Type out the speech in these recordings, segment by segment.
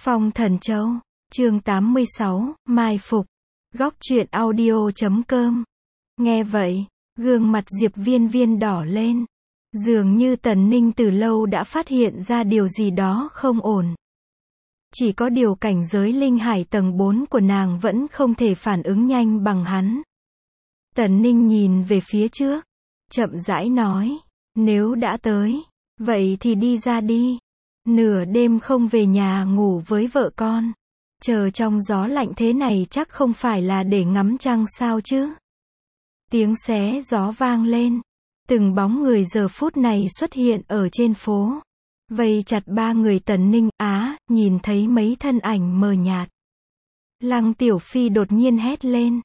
Phong Thần Châu, chương 86, Mai Phục. Góc truyện audio.com. Nghe vậy, gương mặt Diệp Viên Viên đỏ lên. Dường như Tần Ninh từ lâu đã phát hiện ra điều gì đó không ổn. Chỉ có điều cảnh giới linh hải tầng 4 của nàng vẫn không thể phản ứng nhanh bằng hắn. Tần Ninh nhìn về phía trước, chậm rãi nói, nếu đã tới, vậy thì đi ra đi. Nửa đêm không về nhà ngủ với vợ con, chờ trong gió lạnh thế này chắc không phải là để ngắm trăng sao chứ. Tiếng xé gió vang lên, từng bóng người giờ phút này xuất hiện ở trên phố, vây chặt ba người Tần Ninh. Nhìn thấy mấy thân ảnh mờ nhạt, Lăng Tiểu Phi đột nhiên hét lên.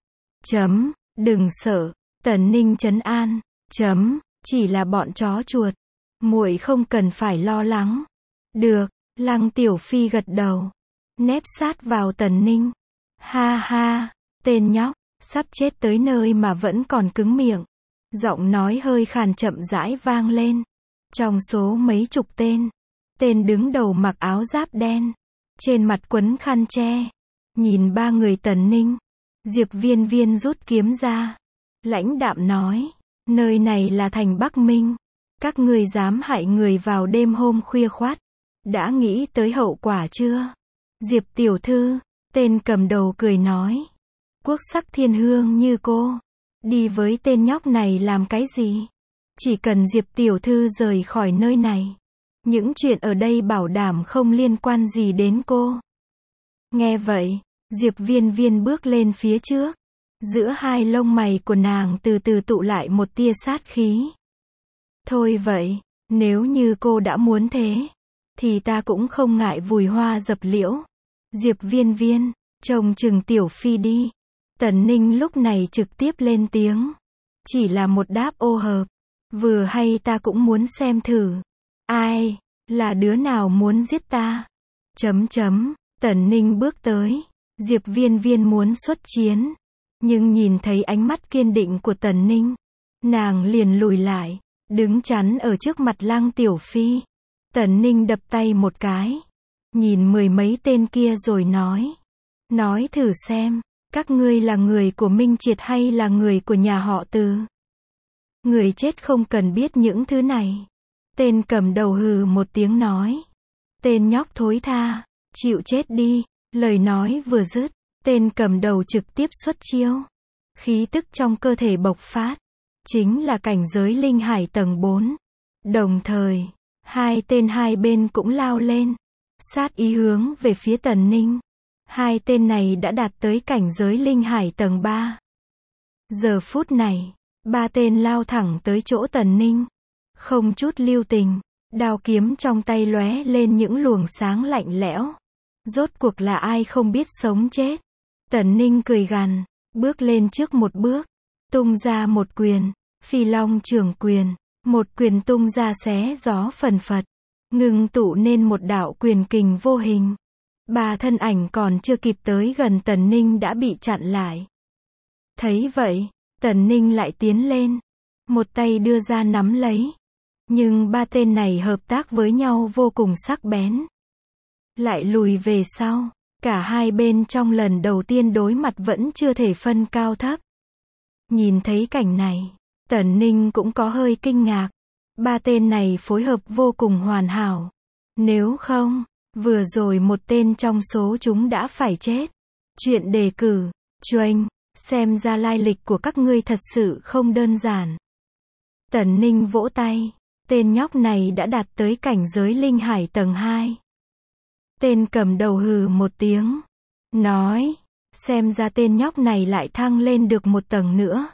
Đừng sợ, Tần Ninh trấn an. Chỉ là bọn chó chuột, muội không cần phải lo lắng. Được, Lăng Tiểu Phi gật đầu, nép sát vào Tần Ninh. Ha ha, tên nhóc, sắp chết tới nơi mà vẫn còn cứng miệng. Giọng nói hơi khàn chậm rãi vang lên. Trong số mấy chục tên đứng đầu mặc áo giáp đen, trên mặt quấn khăn che, nhìn ba người Tần Ninh. Diệp Viên Viên rút kiếm ra, lãnh đạm nói, nơi này là thành Bắc Minh, các ngươi dám hại người vào đêm hôm khuya khoắt, đã nghĩ tới hậu quả chưa? Diệp tiểu thư, tên cầm đầu cười nói, quốc sắc thiên hương như cô, đi với tên nhóc này làm cái gì? Chỉ cần Diệp tiểu thư rời khỏi nơi này, những chuyện ở đây bảo đảm không liên quan gì đến cô. Nghe vậy, Diệp Viên Viên bước lên phía trước, giữa hai lông mày của nàng từ từ tụ lại một tia sát khí. Thôi vậy, nếu như cô đã muốn thế, thì ta cũng không ngại vùi hoa dập liễu. Diệp Viên Viên, trông chừng Tiểu Phi đi. Tần Ninh lúc này trực tiếp lên tiếng. Chỉ là một đáp ô hợp. Vừa hay ta cũng muốn xem thử. Ai, là đứa nào muốn giết ta? Tần Ninh bước tới. Diệp Viên Viên muốn xuất chiến, nhưng nhìn thấy ánh mắt kiên định của Tần Ninh, nàng liền lùi lại, đứng chắn ở trước mặt Lăng Tiểu Phi. Tần Ninh đập tay một cái, nhìn mười mấy tên kia rồi nói thử xem, các ngươi là người của Minh Triệt hay là người của nhà họ Từ? Người chết không cần biết những thứ này. Tên cầm đầu hừ một tiếng nói, tên nhóc thối tha, chịu chết đi. Lời nói vừa dứt, tên cầm đầu trực tiếp xuất chiêu. Khí tức trong cơ thể bộc phát, chính là cảnh giới linh hải tầng 4. Đồng thời, hai tên hai bên cũng lao lên, sát ý hướng về phía Tần Ninh. Hai tên này đã đạt tới cảnh giới linh hải tầng 3. Giờ phút này, ba tên lao thẳng tới chỗ Tần Ninh, không chút lưu tình, đao kiếm trong tay lóe lên những luồng sáng lạnh lẽo. Rốt cuộc là ai không biết sống chết? Tần Ninh cười gằn, bước lên trước một bước, tung ra một quyền, Phi Long Trường Quyền, một quyền tung ra xé gió phần phật, ngưng tụ nên một đạo quyền kình vô hình. Ba thân ảnh còn chưa kịp tới gần Tần Ninh đã bị chặn lại. Thấy vậy, Tần Ninh lại tiến lên, một tay đưa ra nắm lấy. Nhưng ba tên này hợp tác với nhau vô cùng sắc bén, lại lùi về sau. Cả hai bên trong lần đầu tiên đối mặt vẫn chưa thể phân cao thấp. Nhìn thấy cảnh này, Tần Ninh cũng có hơi kinh ngạc. Ba tên này phối hợp vô cùng hoàn hảo. Nếu không, vừa rồi một tên trong số chúng đã phải chết. Chuyện đề cử, choanh, xem ra lai lịch của các ngươi thật sự không đơn giản. Tần Ninh vỗ tay, tên nhóc này đã đạt tới cảnh giới linh hải tầng 2. Tên cầm đầu hừ một tiếng, nói, xem ra tên nhóc này lại thăng lên được một tầng nữa.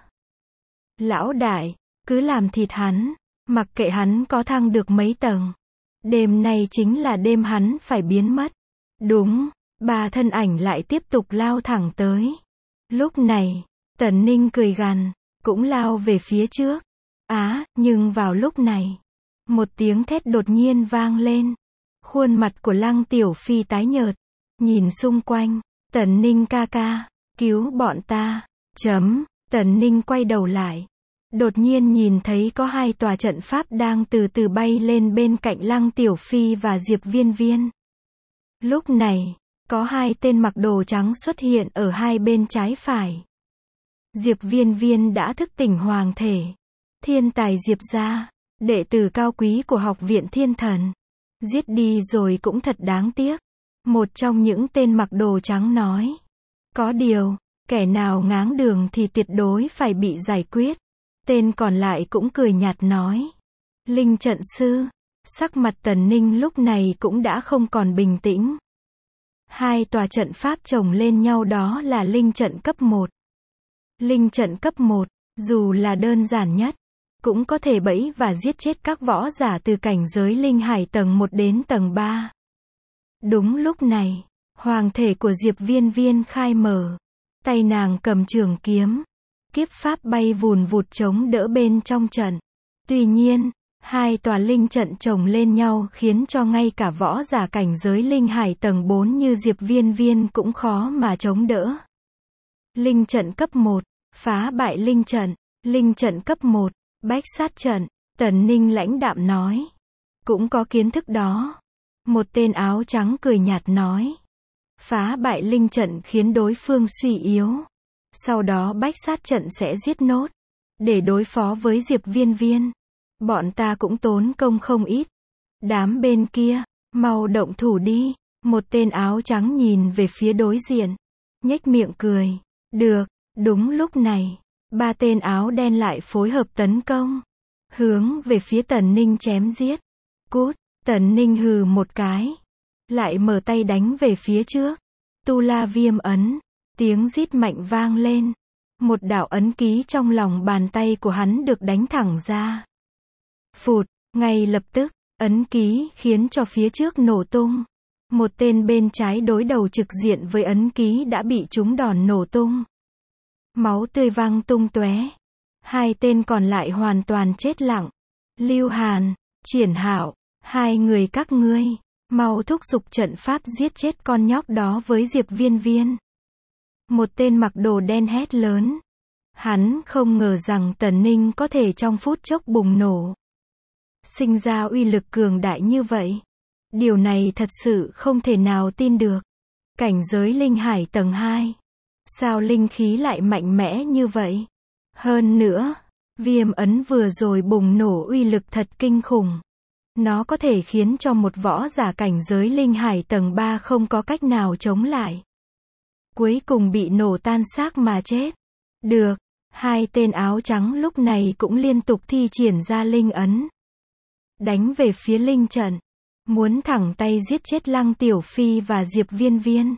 Lão đại, cứ làm thịt hắn, mặc kệ hắn có thăng được mấy tầng. Đêm nay chính là đêm hắn phải biến mất. Đúng, ba thân ảnh lại tiếp tục lao thẳng tới. Lúc này, Tần Ninh cười gằn, cũng lao về phía trước. Nhưng vào lúc này, một tiếng thét đột nhiên vang lên. Khuôn mặt của Lăng Tiểu Phi tái nhợt, nhìn xung quanh, Tần Ninh ca ca, cứu bọn ta. Tần Ninh quay đầu lại, đột nhiên nhìn thấy có hai tòa trận pháp đang từ từ bay lên bên cạnh Lăng Tiểu Phi và Diệp Viên Viên. Lúc này, có hai tên mặc đồ trắng xuất hiện ở hai bên trái phải. Diệp Viên Viên đã thức tỉnh hoàng thể. Thiên tài Diệp gia, đệ tử cao quý của học viện thiên thần. Giết đi rồi cũng thật đáng tiếc. Một trong những tên mặc đồ trắng nói. Có điều, kẻ nào ngáng đường thì tuyệt đối phải bị giải quyết. Tên còn lại cũng cười nhạt nói. Linh trận sư. Sắc mặt Tần Ninh lúc này cũng đã không còn bình tĩnh. Hai tòa trận pháp chồng lên nhau đó là linh trận cấp 1. Linh trận cấp 1, dù là đơn giản nhất, cũng có thể bẫy và giết chết các võ giả từ cảnh giới linh hải tầng 1 đến tầng 3. Đúng lúc này, hoàng thể của Diệp Viên Viên khai mở. Tay nàng cầm trường kiếm. Kiếp pháp bay vùn vụt chống đỡ bên trong trận. Tuy nhiên, hai tòa linh trận chồng lên nhau khiến cho ngay cả võ giả cảnh giới linh hải tầng 4 như Diệp Viên Viên cũng khó mà chống đỡ. Linh trận cấp 1, phá bại linh trận. Linh trận cấp 1, bách sát trận. Tần Ninh lãnh đạm nói. Cũng có kiến thức đó. Một tên áo trắng cười nhạt nói. Phá bại linh trận khiến đối phương suy yếu. Sau đó bách sát trận sẽ giết nốt. Để đối phó với Diệp Viên Viên. Bọn ta cũng tốn công không ít. Đám bên kia, mau động thủ đi. Một tên áo trắng nhìn về phía đối diện. Nhếch miệng cười. Được, đúng lúc này. Ba tên áo đen lại phối hợp tấn công. Hướng về phía Tần Ninh chém giết. Cút, Tần Ninh hừ một cái. Lại mở tay đánh về phía trước. Tu La Viêm ấn. Tiếng rít mạnh vang lên. Một đạo ấn ký trong lòng bàn tay của hắn được đánh thẳng ra. Phụt, ngay lập tức, ấn ký khiến cho phía trước nổ tung. Một tên bên trái đối đầu trực diện với ấn ký đã bị trúng đòn nổ tung. Máu tươi văng tung tóe. Hai tên còn lại hoàn toàn chết lặng. Lưu Hàn, Triển Hạo, hai người các ngươi, mau thúc giục trận pháp giết chết con nhóc đó với Diệp Viên Viên. Một tên mặc đồ đen hét lớn. Hắn không ngờ rằng Tần Ninh có thể trong phút chốc bùng nổ. Sinh ra uy lực cường đại như vậy. Điều này thật sự không thể nào tin được. Cảnh giới linh hải tầng 2. Sao linh khí lại mạnh mẽ như vậy? Hơn nữa, viêm ấn vừa rồi bùng nổ uy lực thật kinh khủng. Nó có thể khiến cho một võ giả cảnh giới linh hải tầng 3 không có cách nào chống lại. Cuối cùng bị nổ tan xác mà chết. Được, hai tên áo trắng lúc này cũng liên tục thi triển ra linh ấn. Đánh về phía linh trận. Muốn thẳng tay giết chết Lăng Tiểu Phi và Diệp Viên Viên.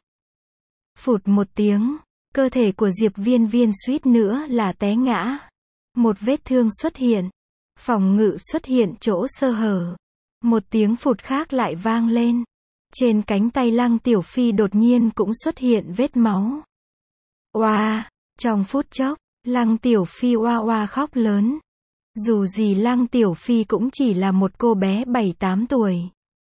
Phụt một tiếng, cơ thể của Diệp Viên Viên suýt nữa là té ngã. Một vết thương xuất hiện. Phòng ngự xuất hiện chỗ sơ hở. Một tiếng phụt khác lại vang lên. Trên cánh tay Lăng Tiểu Phi đột nhiên cũng xuất hiện vết máu. Oa, trong phút chốc, Lăng Tiểu Phi oa oa khóc lớn. Dù gì Lăng Tiểu Phi cũng chỉ là một cô bé 7-8 tuổi.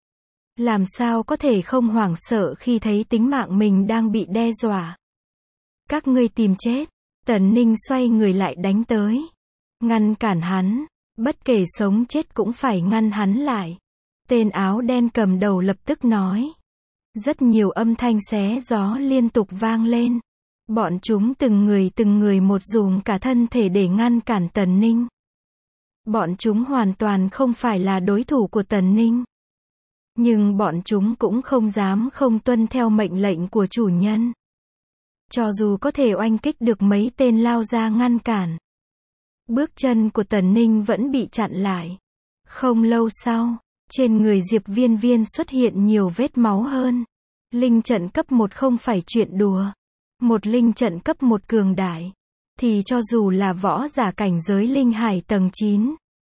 Làm sao có thể không hoảng sợ khi thấy tính mạng mình đang bị đe dọa. Các ngươi tìm chết. Tần Ninh xoay người lại đánh tới. Ngăn cản hắn. Bất kể sống chết cũng phải ngăn hắn lại. Tên áo đen cầm đầu lập tức nói. Rất nhiều âm thanh xé gió liên tục vang lên. Bọn chúng từng người một dùng cả thân thể để ngăn cản Tần Ninh. Bọn chúng hoàn toàn không phải là đối thủ của Tần Ninh. Nhưng bọn chúng cũng không dám không tuân theo mệnh lệnh của chủ nhân. Cho dù có thể oanh kích được mấy tên lao ra ngăn cản. Bước chân của Tần Ninh vẫn bị chặn lại. Không lâu sau, trên người Diệp Viên Viên xuất hiện nhiều vết máu hơn. Linh trận cấp 1 không phải chuyện đùa. Một linh trận cấp 1 cường đại. Thì cho dù là võ giả cảnh giới linh hải tầng 9.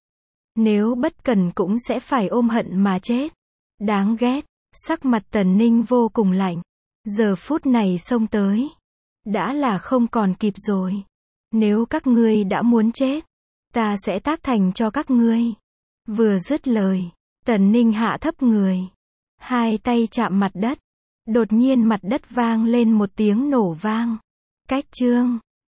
Nếu bất cần cũng sẽ phải ôm hận mà chết. Đáng ghét, sắc mặt Tần Ninh vô cùng lạnh. Giờ phút này xông tới. Đã là không còn kịp rồi. Nếu các ngươi đã muốn chết, ta sẽ tác thành cho các ngươi. Vừa dứt lời, Tần Ninh hạ thấp người. Hai tay chạm mặt đất. Đột nhiên mặt đất vang lên một tiếng nổ vang. Cách chương